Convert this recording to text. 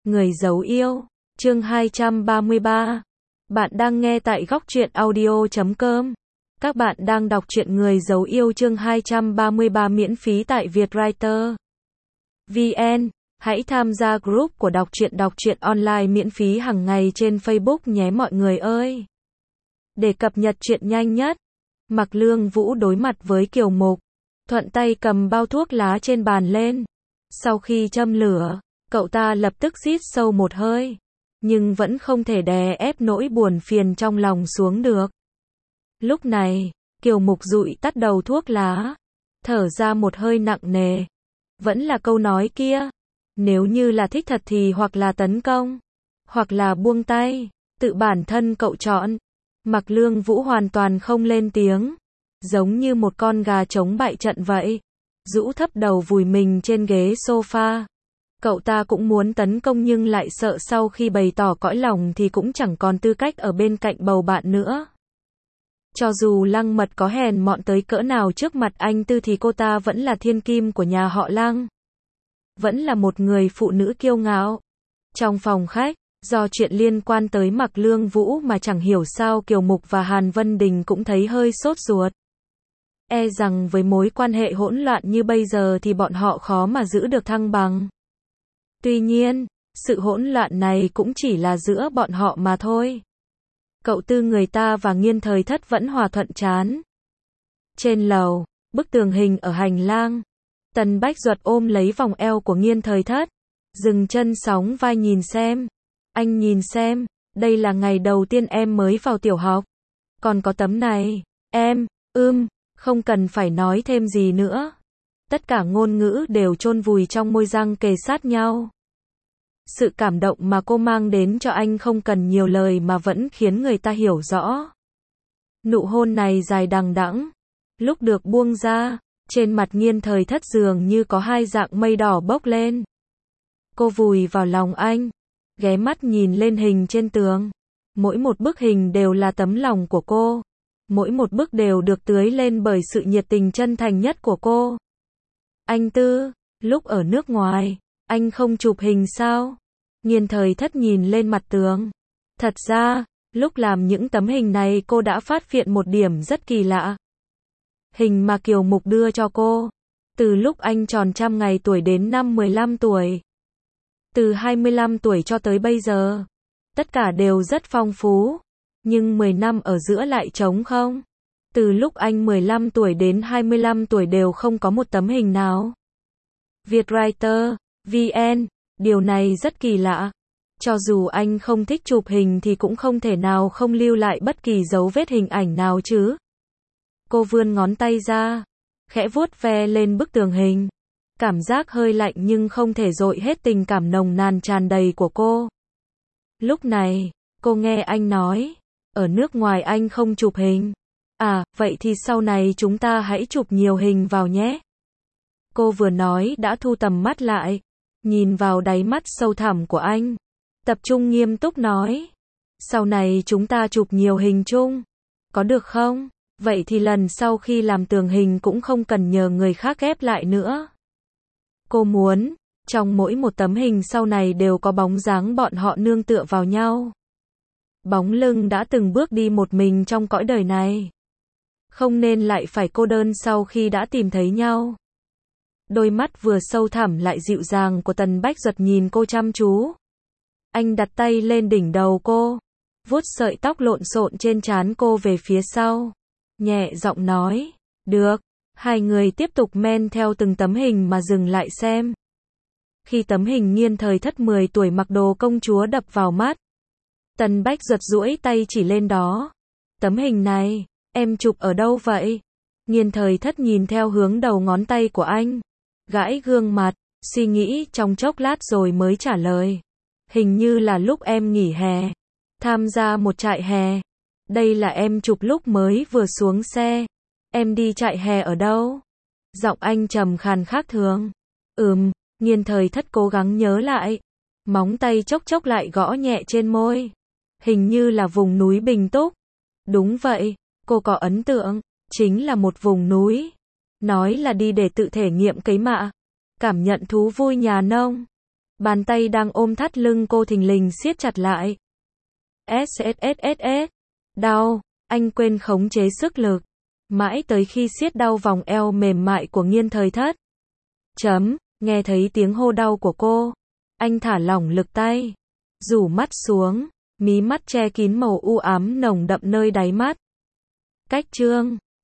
Người giấu yêu, chương 233. Bạn đang nghe tại Góc Truyện Audio.com. Các bạn đang đọc truyện Người giấu yêu chương 233 miễn phí tại Vietwriter VN. Hãy tham gia group của đọc truyện online miễn phí hàng ngày trên Facebook nhé mọi người ơi. Để cập nhật truyện nhanh nhất, Mạc Lương Vũ đối mặt với Kiều Mục, thuận tay cầm bao thuốc lá trên bàn lên. Sau khi châm lửa, cậu ta lập tức hít sâu một hơi, nhưng vẫn không thể đè ép nỗi buồn phiền trong lòng xuống được. Lúc này, Kiều Mục dụi tắt đầu thuốc lá, thở ra một hơi nặng nề. Vẫn là câu nói kia, nếu như là thích thật thì hoặc là tấn công, hoặc là buông tay, tự bản thân cậu chọn. Mạc Lương Vũ hoàn toàn không lên tiếng, giống như một con gà trống bại trận vậy, rũ thấp đầu vùi mình trên ghế sofa. Cậu ta cũng muốn tấn công nhưng lại sợ sau khi bày tỏ cõi lòng thì cũng chẳng còn tư cách ở bên cạnh bầu bạn nữa. Cho dù Lăng Mật có hèn mọn tới cỡ nào trước mặt anh Tư thì cô ta vẫn là thiên kim của nhà họ Lăng. Vẫn là một người phụ nữ kiêu ngạo. Trong phòng khách, do chuyện liên quan tới Mạc Lương Vũ mà chẳng hiểu sao Kiều Mục và Hàn Vân Đình cũng thấy hơi sốt ruột. E rằng với mối quan hệ hỗn loạn như bây giờ thì bọn họ khó mà giữ được thăng bằng. Tuy nhiên, sự hỗn loạn này cũng chỉ là giữa bọn họ mà thôi. Cậu Tư người ta và Nghiên Thời Thất vẫn hòa thuận chán. Trên lầu, bức tường hình ở hành lang, Tần Bách Duật ôm lấy vòng eo của Nghiên Thời Thất, dừng chân sóng vai nhìn xem. Anh nhìn xem, đây là ngày đầu tiên em mới vào tiểu học. Còn có tấm này, em, không cần phải nói thêm gì nữa. Tất cả ngôn ngữ đều chôn vùi trong môi răng kề sát nhau. Sự cảm động mà cô mang đến cho anh không cần nhiều lời mà vẫn khiến người ta hiểu rõ. Nụ hôn này dài đằng đẵng, lúc được buông ra, trên mặt Nghiên Thời Thất dường như có hai dạng mây đỏ bốc lên. Cô vùi vào lòng anh, ghé mắt nhìn lên hình trên tường. Mỗi một bức hình đều là tấm lòng của cô. Mỗi một bức đều được tưới lên bởi sự nhiệt tình chân thành nhất của cô. Anh Tư, lúc ở nước ngoài, anh không chụp hình sao? Nghiên Thời Thất nhìn lên mặt tường. Thật ra, lúc làm những tấm hình này cô đã phát hiện một điểm rất kỳ lạ. Hình mà Kiều Mục đưa cho cô, từ lúc anh tròn 100 ngày tuổi đến năm 15 tuổi. Từ 25 tuổi cho tới bây giờ, tất cả đều rất phong phú. Nhưng 10 năm ở giữa lại trống không. Từ lúc anh 15 tuổi đến 25 tuổi đều không có một tấm hình nào. Vietwriter VN, điều này rất kỳ lạ. Cho dù anh không thích chụp hình thì cũng không thể nào không lưu lại bất kỳ dấu vết hình ảnh nào chứ. Cô vươn ngón tay ra, khẽ vuốt ve lên bức tường hình. Cảm giác hơi lạnh nhưng không thể dội hết tình cảm nồng nàn tràn đầy của cô. Lúc này, cô nghe anh nói, ở nước ngoài anh không chụp hình. À, vậy thì sau này chúng ta hãy chụp nhiều hình vào nhé. Cô vừa nói đã thu tầm mắt lại, nhìn vào đáy mắt sâu thẳm của anh, tập trung nghiêm túc nói. Sau này chúng ta chụp nhiều hình chung, có được không? Vậy thì lần sau khi làm tường hình cũng không cần nhờ người khác ghép lại nữa. Cô muốn, trong mỗi một tấm hình sau này đều có bóng dáng bọn họ nương tựa vào nhau. Bóng lưng đã từng bước đi một mình trong cõi đời này. Không nên lại phải cô đơn sau khi đã tìm thấy nhau. Đôi mắt vừa sâu thẳm lại dịu dàng của Tần Bách Duật nhìn cô chăm chú. Anh đặt tay lên đỉnh đầu cô, vuốt sợi tóc lộn xộn trên trán cô về phía sau. Nhẹ giọng nói, được. Hai người tiếp tục men theo từng tấm hình mà dừng lại xem. Khi tấm hình Nghiên Thời Thất 10 tuổi mặc đồ công chúa đập vào mắt, Tần Bách Duật duỗi tay chỉ lên đó. Tấm hình này, em chụp ở đâu vậy? Nghiên Thời Thất nhìn theo hướng đầu ngón tay của anh, gãi gương mặt, suy nghĩ trong chốc lát rồi mới trả lời. Hình như là lúc em nghỉ hè, tham gia một trại hè. Đây là em chụp lúc mới vừa xuống xe. Em đi trại hè ở đâu? Giọng anh trầm khàn khác thường. Nghiên Thời Thất cố gắng nhớ lại. Móng tay chốc chốc lại gõ nhẹ trên môi. Hình như là vùng núi Bình Túc. Đúng vậy, cô có ấn tượng, chính là một vùng núi. Nói là đi để tự thể nghiệm cấy mạ, cảm nhận thú vui nhà nông. Bàn tay đang ôm thắt lưng cô thình lình siết chặt lại. SSSS. Đau. Anh quên khống chế sức lực. Mãi tới khi siết đau vòng eo mềm mại của Nghiên Thời Thất. Nghe thấy tiếng hô đau của cô. Anh thả lỏng lực tay. Rủ mắt xuống. Mí mắt che kín màu u ám nồng đậm nơi đáy mắt. Cách chương